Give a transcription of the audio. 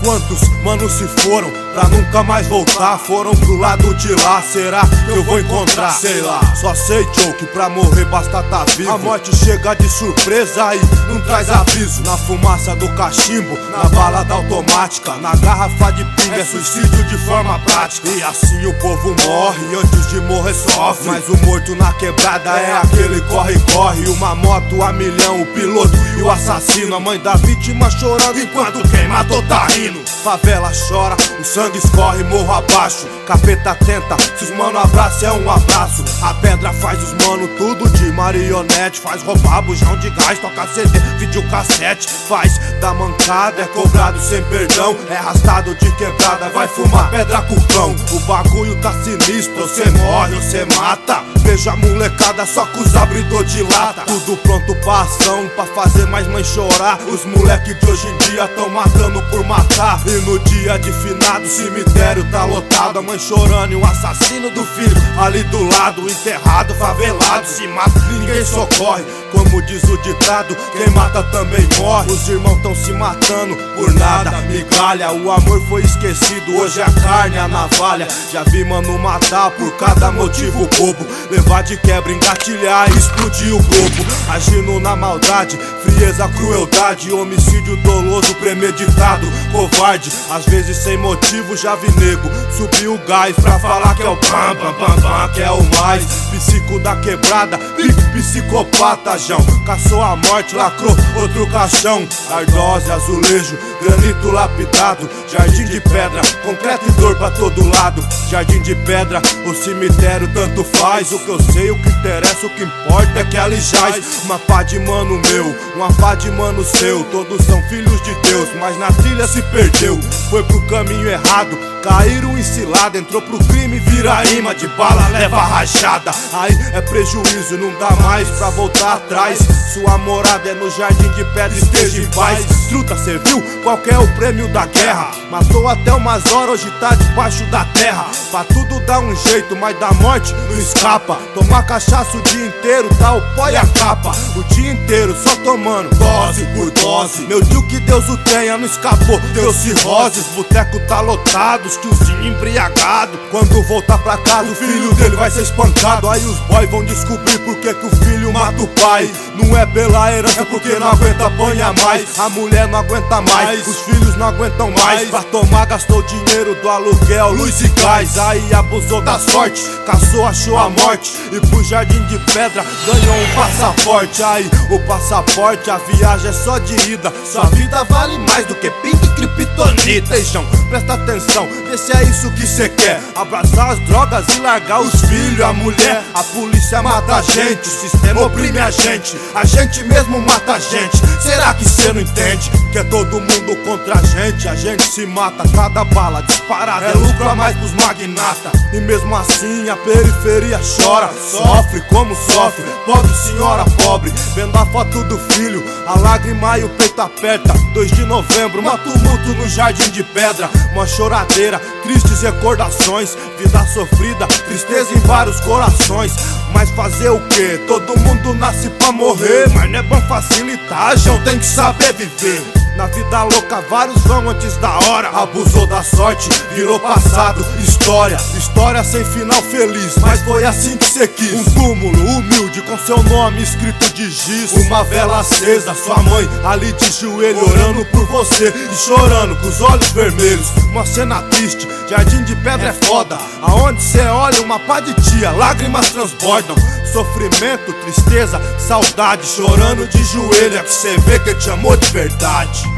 quantos manos se foram pra nunca mais voltar? Foram pro lado de lá, será que eu vou encontrar? Sei lá, só sei, Joe, que pra morrer basta tá vivo. A morte chega de surpresa e não traz aviso. Na fumaça do cachimbo, na balada automática, na garrafa de pinga é suicídio de forma prática. E assim o povo morre, antes de morrer sofre. Mas o morto na quebrada é aquele corre-corre. Uma moto a milhão, o piloto e o assassino. A mãe da vítima chorando enquanto quem matou tá rindo. Favela chora, o sangue escorre morro abaixo. Capeta tenta, se os mano abraçam é um abraço. A pedra faz os mano tudo de marionete. Faz roubar bujão de gás, toca CD, videocassete. Faz da mancada, é cobrado sem perdão. É arrastado de quebrada, vai fumar pedra com cão. O bagulho tá sinistro, ou cê morre ou cê mata. Vejo a molecada só com os abridor de lata. Tudo pronto pra ação, pra fazer mais mãe chorar. Os moleque de hoje em dia tão matando por matar. E no dia de finado o cemitério tá lotado. A mãe chorando e o assassino do filho ali do lado. Enterrado, favelado, se mata, ninguém socorre. Como diz o ditado, quem mata também morre. Os irmãos tão se matando por nada, migalha. O amor foi esquecido, hoje é a carne, a navalha. Já vi mano matar por cada motivo bobo. Levar de quebra, engatilhar e explodir o globo. Agindo na maldade, frieza, crueldade. Homicídio doloso, premeditado, covarde. Às vezes sem motivo já vi nego subir o gás pra falar que é o pam, pam, pam, pam, que é o mais. Psico da quebrada, psicopata, Jão. Caçou a morte, lacrou outro caixão. Ardose, azulejo, granito lapidado. Jardim de pedra, concreto e dor pra todo lado. Jardim de pedra, o cemitério tanto faz. O que eu sei, o que interessa, o que importa é que ali jaz uma pá de mano meu, uma pá de mano seu. Todos são filhos de Deus, mas na trilha se perdeu. Foi pro caminho errado, caíram em cilada. Entrou pro crime, vira imã de bala, leva rajada. Aí é prejuízo, não dá mais pra voltar atrás. Sua morada é no jardim de pedra, esteja em paz. Truta, cê viu qual que é o prêmio da guerra? Matou até o Mazor, hoje tá debaixo da terra. Pra tudo dá um jeito, mas da morte não escapa. Tomar cachaça o dia inteiro, tá o pó e a capa. O dia inteiro só tomando, dose por dose. Meu tio que Deus o tenha, não escapou, deu cirroses. Boteco tá lotado, os tiozinho embriagado. Quando voltar pra casa o filho dele vai ser espancado. Aí os boys vão descobrir por que o filho mata o pai. Não é pela herança, é porque não aguenta apanhar mais. A mulher não aguenta mais, os filhos não aguentam mais. Pra tomar gastou dinheiro do aluguel, luz e gás. Aí abusou da sorte, caçou, achou a morte. E pro jardim de pedra ganhou um passaporte. Aí o passaporte, a viagem é só de ida. Sua vida vale mais do que pinto e kryptonita. Beijão, presta atenção, vê se é isso que cê quer. Abraçar as drogas e largar os filhos, a mulher. A polícia mata a gente, o sistema oprime a gente mesmo mata a gente. Será que cê não entende? Que é todo mundo contra a gente se mata. Cada bala disparada é lucro a mais pros magnata. E mesmo assim a periferia chora. Sofre como sofre, pobre senhora pobre. Vendo a foto do filho, a lágrima e o peito aperta. 2 de novembro, uma tumulto no jardim de pedra. Uma choradeira, tristes recordações. Vida sofrida, tristeza em vários corações. Mas fazer o quê? Todo mundo nasce pra morrer. Mas não é bom facilitar, João tem que saber viver. Na vida louca vários vão antes da hora. Abusou da sorte, virou passado. História sem final feliz, mas foi assim que cê quis. Um túmulo humilde com seu nome escrito de giz. Uma vela acesa, sua mãe ali de joelho orando por você e chorando com os olhos vermelhos. Uma cena triste, jardim de pedra é foda. Aonde cê olha uma pá de tia, lágrimas transbordam. Sofrimento, tristeza, saudade. Chorando de joelho é que cê vê que te amou de verdade.